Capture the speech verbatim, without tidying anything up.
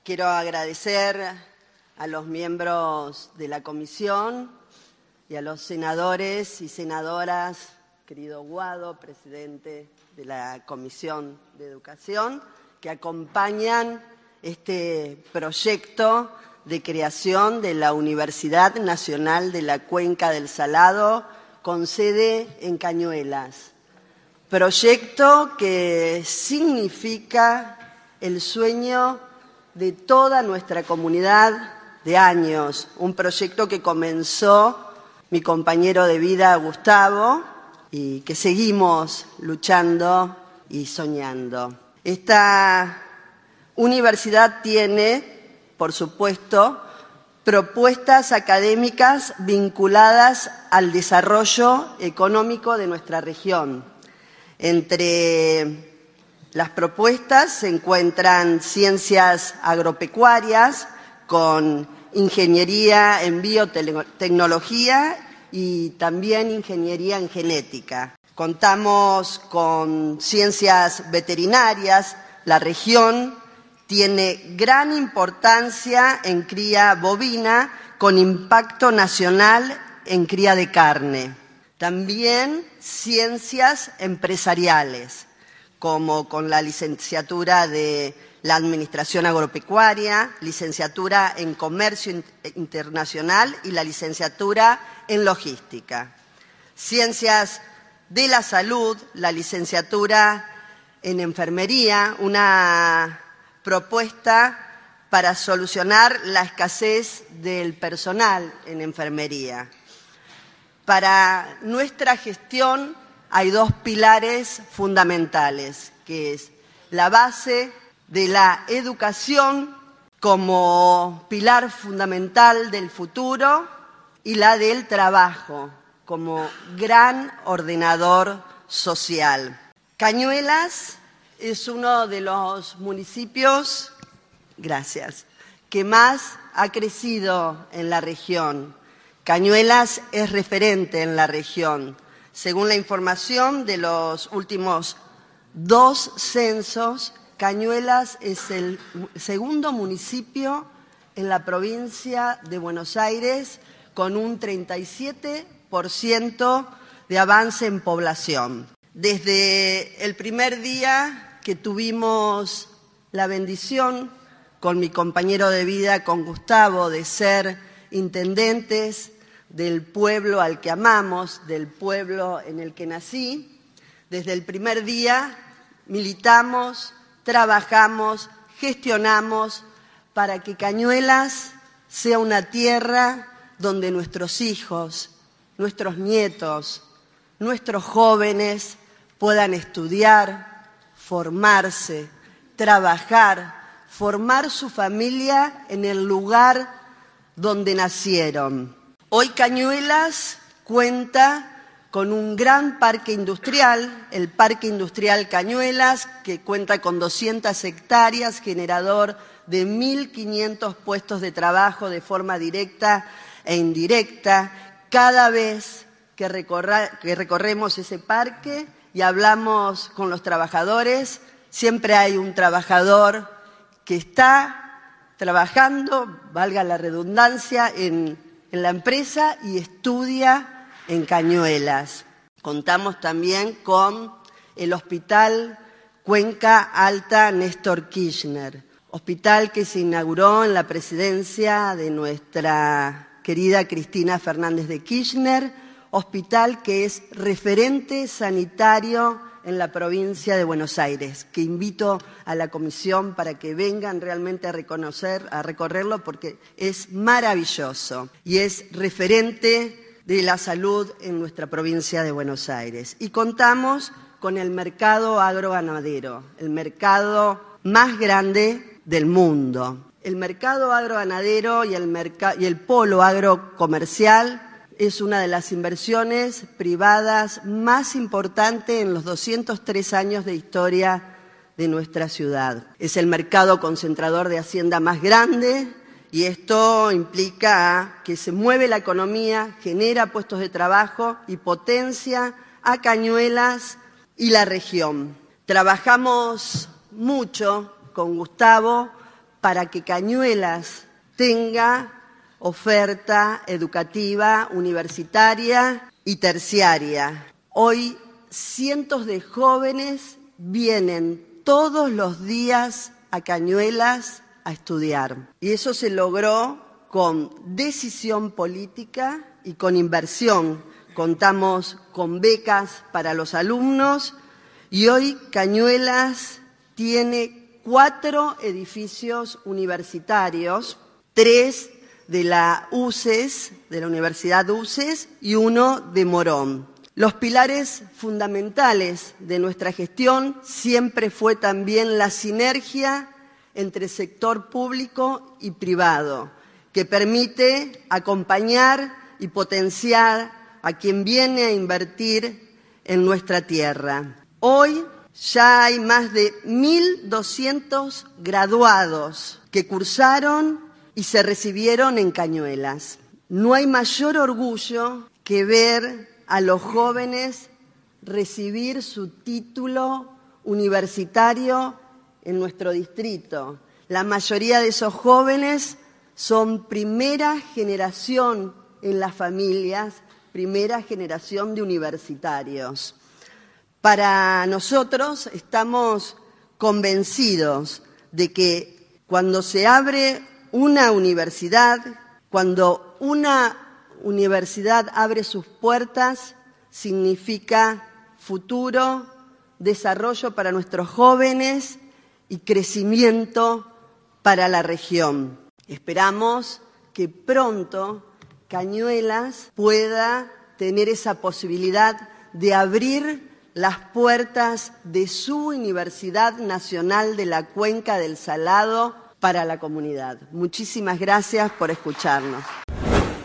Quiero agradecer a los miembros de la comisión y a los senadores y senadoras, querido Guado, presidente de la Comisión de Educación, que acompañan este proyecto de creación de la Universidad Nacional de la Cuenca del Salado, con sede en Cañuelas. Proyecto que significa el sueño de toda nuestra comunidad de años, un proyecto que comenzó mi compañero de vida, Gustavo, y que seguimos luchando y soñando. Esta universidad tiene, por supuesto, propuestas académicas vinculadas al desarrollo económico de nuestra región. Entre las propuestas se encuentran ciencias agropecuarias con ingeniería en biotecnología y también ingeniería en genética. Contamos con ciencias veterinarias. La región tiene gran importancia en cría bovina con impacto nacional en cría de carne. También ciencias empresariales, como con la licenciatura de la Administración Agropecuaria, licenciatura en Comercio Internacional y la licenciatura en Logística. Ciencias de la Salud, la licenciatura en Enfermería, una propuesta para solucionar la escasez del personal en enfermería. Para nuestra gestión hay dos pilares fundamentales, que es la base de la educación como pilar fundamental del futuro y la del trabajo como gran ordenador social. Cañuelas es uno de los municipios, gracias, que más ha crecido en la región. Cañuelas es referente en la región. Según la información de los últimos dos censos, Cañuelas es el segundo municipio en la provincia de Buenos Aires con un treinta y siete por ciento de avance en población. Desde el primer día que tuvimos la bendición con mi compañero de vida, con Gustavo, de ser intendentes del pueblo al que amamos, del pueblo en el que nací, desde el primer día militamos, trabajamos, gestionamos para que Cañuelas sea una tierra donde nuestros hijos, nuestros nietos, nuestros jóvenes puedan estudiar, formarse, trabajar, formar su familia en el lugar donde nacieron. Hoy Cañuelas cuenta con un gran parque industrial, el Parque Industrial Cañuelas, que cuenta con doscientas hectáreas, generador de mil quinientos puestos de trabajo de forma directa e indirecta. Cada vez que, recorra, que recorremos ese parque y hablamos con los trabajadores, siempre hay un trabajador que está trabajando, valga la redundancia, en, en la empresa y estudia en Cañuelas. Contamos también con el Hospital Cuenca Alta Néstor Kirchner, hospital que se inauguró en la presidencia de nuestra querida Cristina Fernández de Kirchner, hospital que es referente sanitario en la provincia de Buenos Aires, que invito a la comisión para que vengan realmente a reconocer, a recorrerlo, porque es maravilloso y es referente de la salud en nuestra provincia de Buenos Aires. Y contamos con el mercado agroganadero, el mercado más grande del mundo. El mercado agroganadero y el, merc- y el polo agrocomercial es una de las inversiones privadas más importantes en los doscientos tres años de historia de nuestra ciudad. Es el mercado concentrador de hacienda más grande y esto implica que se mueve la economía, genera puestos de trabajo y potencia a Cañuelas y la región. Trabajamos mucho con Gustavo para que Cañuelas tenga oferta educativa, universitaria y terciaria. Hoy cientos de jóvenes vienen todos los días a Cañuelas a estudiar. Y eso se logró con decisión política y con inversión. Contamos con becas para los alumnos y hoy Cañuelas tiene cuatro edificios universitarios, tres de la U C E S, de la Universidad U C E S, y uno de Morón. Los pilares fundamentales de nuestra gestión siempre fue también la sinergia entre sector público y privado, que permite acompañar y potenciar a quien viene a invertir en nuestra tierra. Hoy ya hay más de mil doscientos graduados que cursaron y se recibieron en Cañuelas. No hay mayor orgullo que ver a los jóvenes recibir su título universitario en nuestro distrito. La mayoría de esos jóvenes son primera generación en las familias, primera generación de universitarios. Para nosotros estamos convencidos de que cuando se abre una universidad, cuando una universidad abre sus puertas, significa futuro, desarrollo para nuestros jóvenes y crecimiento para la región. Esperamos que pronto Cañuelas pueda tener esa posibilidad de abrir las puertas de su Universidad Nacional de la Cuenca del Salado para la comunidad. Muchísimas gracias por escucharnos.